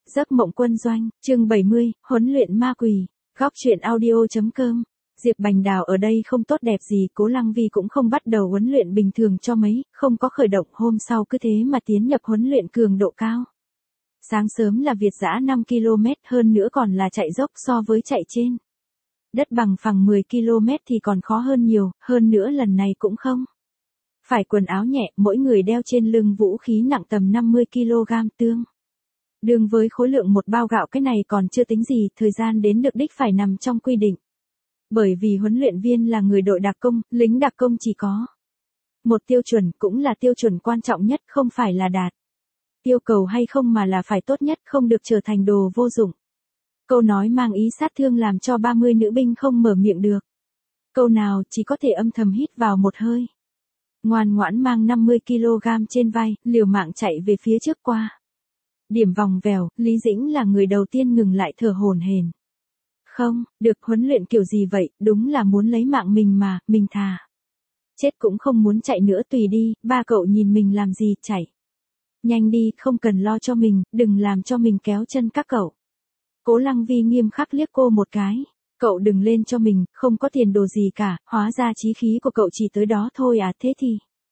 Giấc mộng quân doanh, chương 70, huấn luyện ma quỷ, góc truyện audio.com. Diệp Bành Đào ở đây không tốt đẹp gì, Cố Lăng Vi cũng không bắt đầu huấn luyện bình thường cho mấy, không có khởi động, hôm sau cứ thế mà tiến nhập huấn luyện cường độ cao. Sáng sớm là Việt dã 5 km, hơn nữa còn là chạy dốc, so với chạy trên đất bằng phẳng 10 km thì còn khó hơn nhiều, hơn nữa lần này cũng không phải quần áo nhẹ, mỗi người đeo trên lưng vũ khí nặng tầm 50 kg tương đương với khối lượng một bao gạo, cái này còn chưa tính gì, thời gian đến được đích phải nằm trong quy định. Bởi vì huấn luyện viên là người đội đặc công, lính đặc công chỉ có một tiêu chuẩn, cũng là tiêu chuẩn quan trọng nhất, không phải là đạt yêu cầu hay không mà là phải tốt nhất, không được trở thành đồ vô dụng. Câu nói mang ý sát thương làm cho 30 nữ binh không mở miệng được câu nào, chỉ có thể âm thầm hít vào một hơi. Ngoan ngoãn mang 50 kg trên vai, liều mạng chạy về phía trước qua điểm vòng vèo. Lý Dĩnh là người đầu tiên ngừng lại, thở hổn hển. Không, được, huấn luyện kiểu gì vậy, đúng là muốn lấy mạng mình mà, mình thà chết cũng không muốn chạy nữa, tùy đi, ba cậu nhìn mình làm gì, chạy nhanh đi, không cần lo cho mình, đừng làm cho mình kéo chân các cậu. Cố Lăng Vi nghiêm khắc liếc cô một cái. Cậu đừng lên cho mình, không có tiền đồ gì cả, hóa ra chí khí của cậu chỉ tới đó thôi à, thế thì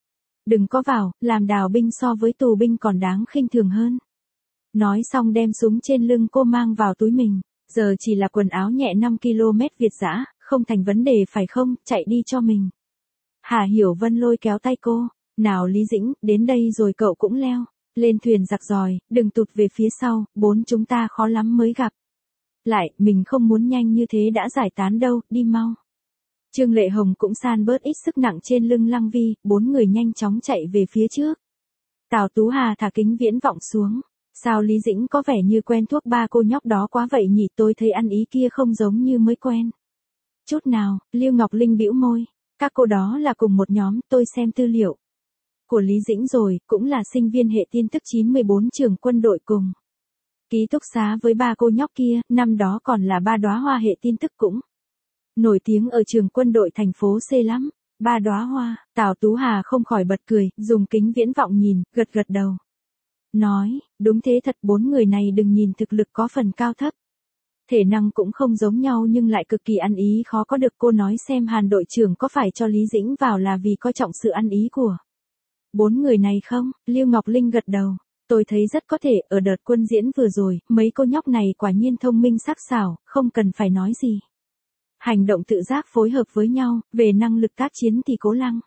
đừng có vào, làm đào binh so với tù binh còn đáng khinh thường hơn. Nói xong đem súng trên lưng cô mang vào túi mình, giờ chỉ là quần áo nhẹ 5 km Việt dã, không thành vấn đề phải không, chạy đi cho mình. Hà Hiểu Vân lôi kéo tay cô, nào Lý Dĩnh, đến đây rồi cậu cũng leo lên thuyền giặc giỏi, đừng tụt về phía sau, chúng ta khó lắm mới gặp lại, mình không muốn nhanh như thế đã giải tán đâu, đi mau. Trương Lệ Hồng cũng san bớt ít sức nặng trên lưng Lăng Vi, 4 người nhanh chóng chạy về phía trước. Tào Tú Hà thả kính viễn vọng xuống. Sao Lý Dĩnh có vẻ như quen thuốc ba cô nhóc đó quá vậy nhỉ, tôi thấy ăn ý kia không giống như mới quen chút nào. Lưu Ngọc Linh bĩu môi, các cô đó là cùng một nhóm, tôi xem tư liệu của Lý Dĩnh rồi, cũng là sinh viên hệ tin tức 94 trường quân đội cùng ký túc xá với ba cô nhóc kia, năm đó còn là ba đóa hoa hệ tin tức, cũng nổi tiếng ở trường quân đội thành phố C lắm. Ba đóa hoa, Tào Tú Hà không khỏi bật cười, dùng kính viễn vọng nhìn, gật gật đầu. Nói, đúng thế thật, 4 người này đừng nhìn thực lực có phần cao thấp, thể năng cũng không giống nhau nhưng lại cực kỳ ăn ý, khó có được. Cô nói xem Hàn đội trưởng có phải cho Lý Dĩnh vào là vì coi trọng sự ăn ý của 4 người này không? Lưu Ngọc Linh gật đầu. Tôi thấy rất có thể, ở đợt quân diễn vừa rồi, mấy cô nhóc này quả nhiên thông minh sắc sảo, không cần phải nói gì. Hành động tự giác phối hợp với nhau, về năng lực tác chiến thì Cố Lăng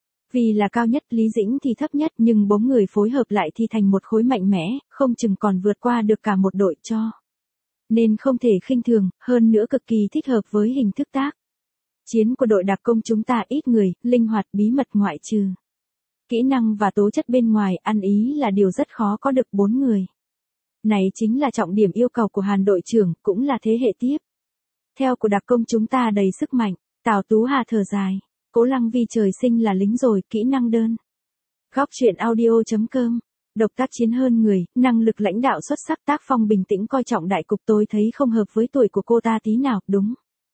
vì là cao nhất, Lý Dĩnh thì thấp nhất, nhưng 4 người phối hợp lại thì thành một khối mạnh mẽ, không chừng còn vượt qua được cả một đội, cho nên không thể khinh thường, hơn nữa cực kỳ thích hợp với hình thức tác chiến của đội đặc công chúng ta, ít người, linh hoạt, bí mật, ngoại trừ kỹ năng và tố chất bên ngoài, ăn ý là điều rất khó có được. 4 người này chính là trọng điểm yêu cầu của Hàn đội trưởng, cũng là thế hệ tiếp theo của đặc công chúng ta đầy sức mạnh. Tào Tú Hà thở dài, Cố Lăng Vi trời sinh là lính rồi, kỹ năng đơn. Góc truyện audio.com. Độc tác chiến hơn người, năng lực lãnh đạo xuất sắc, tác phong bình tĩnh, coi trọng đại cục, tôi thấy không hợp với tuổi của cô ta tí nào, đúng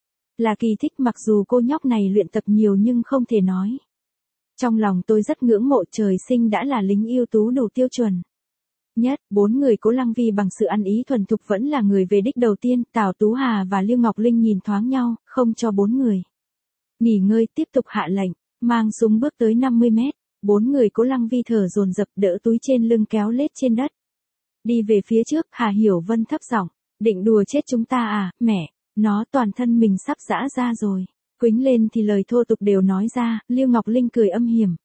là kỳ thích. Mặc dù cô nhóc này luyện tập nhiều nhưng không thể nói trong lòng tôi rất ngưỡng mộ, trời sinh đã là lính ưu tú đủ tiêu chuẩn nhất. 4 người Cố Lăng Vi bằng sự ăn ý thuần thục vẫn là người về đích đầu tiên. Tào Tú Hà và Lưu Ngọc Linh nhìn thoáng nhau, không cho 4 người nghỉ ngơi, tiếp tục hạ lệnh, mang súng bước tới 50 mét. 4 người Cố Lăng Vi thở dồn dập, đỡ túi trên lưng kéo lết trên đất, đi về phía trước. Hà Hiểu Vân thấp giọng, định đùa chết chúng ta à, mẹ, nó toàn thân mình sắp giã ra rồi. Quýnh lên thì lời thô tục đều nói ra. Lưu Ngọc Linh cười âm hiểm.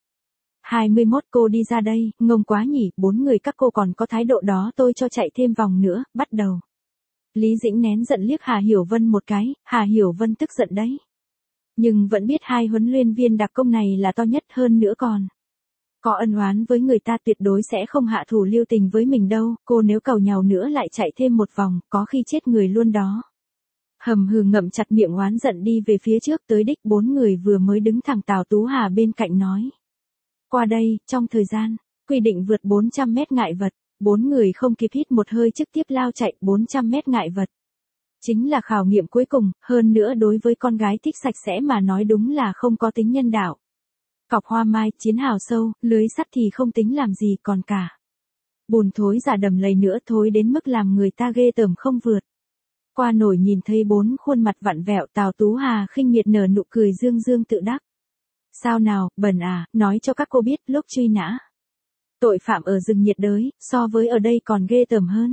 21 cô đi ra đây, ngông quá nhỉ, 4 người các cô còn có thái độ đó, tôi cho chạy thêm vòng nữa, bắt đầu. Lý Dĩnh nén giận liếc Hà Hiểu Vân một cái, Hà Hiểu Vân tức giận đấy, nhưng vẫn biết hai huấn luyện viên đặc công này là to nhất, hơn nữa còn có ân oán với người ta, tuyệt đối sẽ không hạ thủ lưu tình với mình đâu. Cô nếu cầu nhàu nữa lại chạy thêm một vòng, có khi chết người luôn đó. Hầm hừ ngậm chặt miệng oán giận đi về phía trước tới đích. 4 người vừa mới đứng thẳng, Tào Tú Hà bên cạnh nói, qua đây, trong thời gian quy định vượt 400 mét ngại vật. 4 người không kịp hít một hơi trực tiếp lao chạy. 400 mét ngại vật chính là khảo nghiệm cuối cùng, hơn nữa đối với con gái thích sạch sẽ mà nói đúng là không có tính nhân đạo. Cọc hoa mai, chiến hào sâu, lưới sắt thì không tính làm gì, còn cả Bùn thối giả đầm lầy nữa, thối đến mức làm người ta ghê tởm không vượt. Qua nổi nhìn thấy 4 khuôn mặt vặn vẹo, Tào Tú Hà khinh miệt nở nụ cười dương dương tự đắc. Sao nào, bẩn à, nói cho các cô biết, lúc truy nã tội phạm ở rừng nhiệt đới, so với ở đây còn ghê tởm hơn.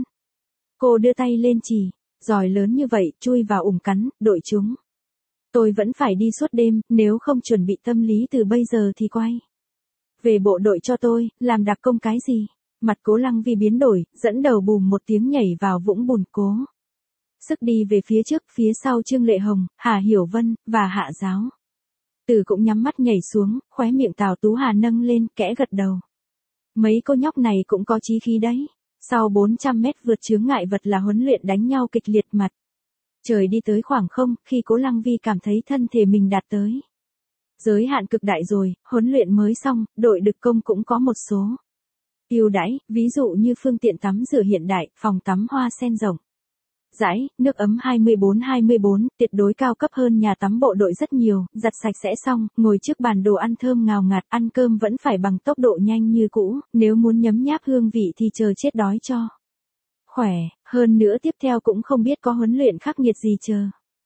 Cô đưa tay lên chỉ, giỏi lớn như vậy, chui vào ủng cắn, đội chúng. Tôi vẫn phải đi suốt đêm, nếu không chuẩn bị tâm lý từ bây giờ thì quay về bộ đội cho tôi, làm đặc công cái gì. Mặt Cố Lăng Vi biến đổi, dẫn đầu bùm một tiếng nhảy vào vũng bùn, cố sức đi về phía trước, phía sau Trương Lệ Hồng, Hà Hiểu Vân, và Hạ Giáo Tử cũng nhắm mắt nhảy xuống, khóe miệng Tào Tú Hà nâng lên, kẽ gật đầu. Mấy cô nhóc này cũng có chí khí đấy. Sau 400 mét vượt chướng ngại vật là huấn luyện đánh nhau kịch liệt, mặt trời đi tới khoảng không, khi Cố Lăng Vi cảm thấy thân thể mình đạt tới giới hạn cực đại rồi, huấn luyện mới xong, đội đực công cũng có một số ưu đãi, ví dụ như phương tiện tắm rửa hiện đại, phòng tắm hoa sen rộng rãi, nước ấm 24/24, tuyệt đối cao cấp hơn nhà tắm bộ đội rất nhiều, giặt sạch sẽ xong, ngồi trước bàn đồ ăn thơm ngào ngạt, ăn cơm vẫn phải bằng tốc độ nhanh như cũ, nếu muốn nhấm nháp hương vị thì chờ chết đói cho khỏe, hơn nữa tiếp theo cũng không biết có huấn luyện khắc nghiệt gì chờ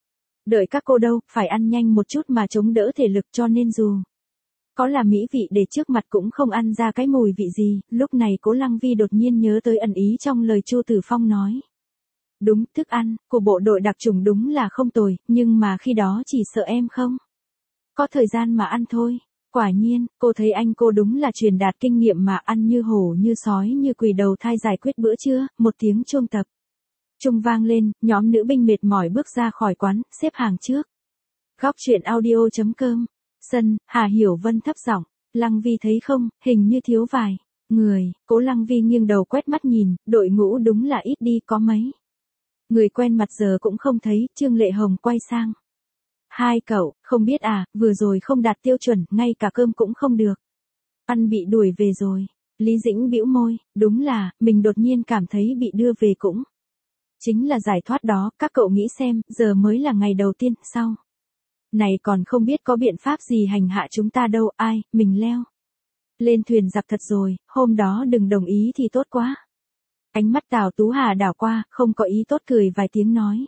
đợi các cô đâu, phải ăn nhanh một chút mà chống đỡ thể lực, cho nên dù có là mỹ vị để trước mặt cũng không ăn ra cái mùi vị gì. Lúc này Cố Lăng Vi đột nhiên nhớ tới ẩn ý trong lời Chu Tử Phong nói. Đúng, thức ăn của bộ đội đặc chủng đúng là không tồi, nhưng mà khi đó chỉ sợ em không có thời gian mà ăn thôi. Quả nhiên, cô thấy anh cô đúng là truyền đạt kinh nghiệm mà, ăn như hổ như sói như quỷ đầu thai giải quyết bữa trưa. Một tiếng chuông tập trung vang lên, nhóm nữ binh mệt mỏi bước ra khỏi quán, xếp hàng trước. Góc truyện audio.com. Sân, Hà Hiểu Vân thấp giọng, Lăng Vi thấy không, hình như thiếu vài người. Cố Lăng Vi nghiêng đầu quét mắt nhìn, đội ngũ đúng là ít đi, có mấy người quen mặt giờ cũng không thấy. Trương Lệ Hồng quay sang. Hai cậu, không biết à, vừa rồi không đạt tiêu chuẩn, ngay cả cơm cũng không được ăn, bị đuổi về rồi. Lý Dĩnh bĩu môi, đúng là, mình đột nhiên cảm thấy bị đưa về cũng chính là giải thoát đó. Các cậu nghĩ xem, giờ mới là ngày đầu tiên, sau này còn không biết có biện pháp gì hành hạ chúng ta đâu. Ai, mình leo lên thuyền giặc thật rồi, hôm đó đừng đồng ý thì tốt quá. Ánh mắt Tào Tú Hà đảo qua, không có ý tốt, cười vài tiếng nói.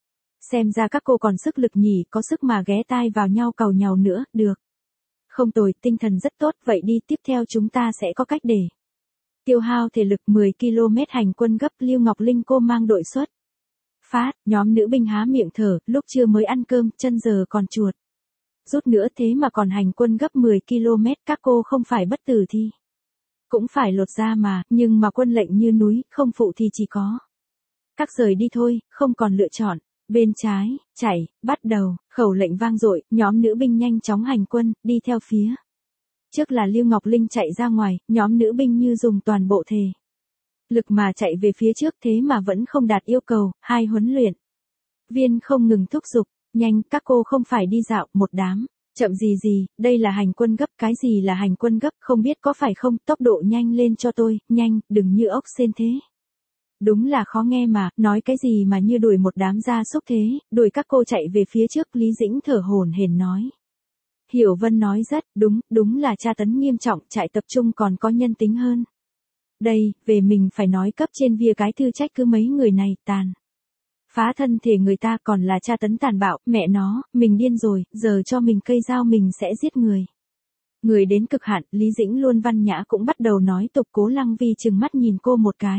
Xem ra các cô còn sức lực nhỉ, có sức mà ghé tai vào nhau càu nhàu nữa, được. Không tồi, tinh thần rất tốt, vậy đi, tiếp theo chúng ta sẽ có cách để tiêu hao thể lực. 10 km hành quân gấp, Lưu Ngọc Linh cô mang đội xuất phát, nhóm nữ binh há miệng thở, lúc trưa mới ăn cơm, chân giờ còn chuột rút nữa, thế mà còn hành quân gấp 10 km, các cô không phải bất tử thì cũng phải lột da mà, nhưng mà quân lệnh như núi, không phụ thì chỉ có các rời đi thôi, không còn lựa chọn. Bên trái, chạy, bắt đầu, khẩu lệnh vang dội, nhóm nữ binh nhanh chóng hành quân, đi theo phía trước là Lưu Ngọc Linh chạy ra ngoài, nhóm nữ binh như dùng toàn bộ thể lực mà chạy về phía trước, thế mà vẫn không đạt yêu cầu. Hai huấn luyện viên không ngừng thúc giục, nhanh, các cô không phải đi dạo một đám. Chậm gì gì, đây là hành quân gấp. Cái gì là hành quân gấp, không biết có phải không, tốc độ nhanh lên cho tôi, nhanh, đừng như ốc sên thế. Đúng là khó nghe mà, nói cái gì mà như đuổi một đám gia súc thế, đuổi các cô chạy về phía trước. Lý Dĩnh thở hổn hển nói. Hiểu Vân nói rất đúng, đúng là tra tấn nghiêm trọng, trại tập trung còn có nhân tính hơn. Đây, về mình phải nói cấp trên vía cái thư trách cứ mấy người này, tàn phá thân thể người ta, còn là tra tấn tàn bạo, mẹ nó, mình điên rồi, giờ cho mình cây dao mình sẽ giết người. Người đến cực hạn, Lý Dĩnh luôn văn nhã cũng bắt đầu nói tục. Cố Lăng Vi trừng mắt nhìn cô một cái.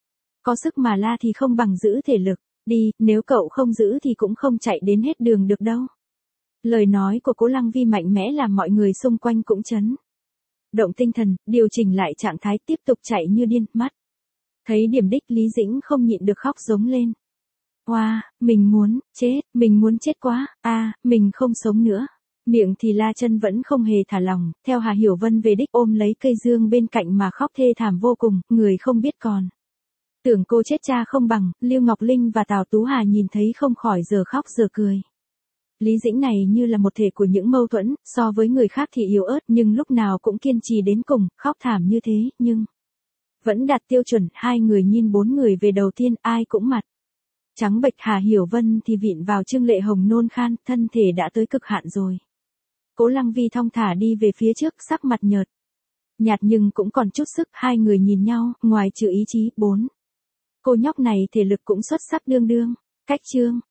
Có sức mà la thì không bằng giữ thể lực, đi, nếu cậu không giữ thì cũng không chạy đến hết đường được đâu. Lời nói của Cố Lăng Vi mạnh mẽ làm mọi người xung quanh cũng chấn động tinh thần, điều chỉnh lại trạng thái, tiếp tục chạy như điên. Mắt thấy điểm đích, Lý Dĩnh không nhịn được khóc giống lên. Wow, mình muốn chết quá, mình không sống nữa. Miệng thì la, chân vẫn không hề thả lòng, theo Hà Hiểu Vân về đích, ôm lấy cây dương bên cạnh mà khóc thê thảm vô cùng, người không biết còn tưởng cô chết cha không bằng. Lưu Ngọc Linh và Tào Tú Hà nhìn thấy không khỏi giờ khóc giờ cười. Lý Dĩnh này như là một thể của những mâu thuẫn, so với người khác thì yếu ớt nhưng lúc nào cũng kiên trì đến cùng, khóc thảm như thế, nhưng vẫn đạt tiêu chuẩn. Hai người nhìn 4 người về đầu tiên, ai cũng mặt trắng bệch. Hà Hiểu Vân thì vịn vào Trương Lệ Hồng nôn khan, thân thể đã tới cực hạn rồi. Cố Lăng Vi thong thả đi về phía trước, sắc mặt nhợt Nhạt nhưng cũng còn chút sức, hai người nhìn nhau, ngoài trừ ý chí, 4. Cô nhóc này thể lực cũng xuất sắc đương đương. Cách chương.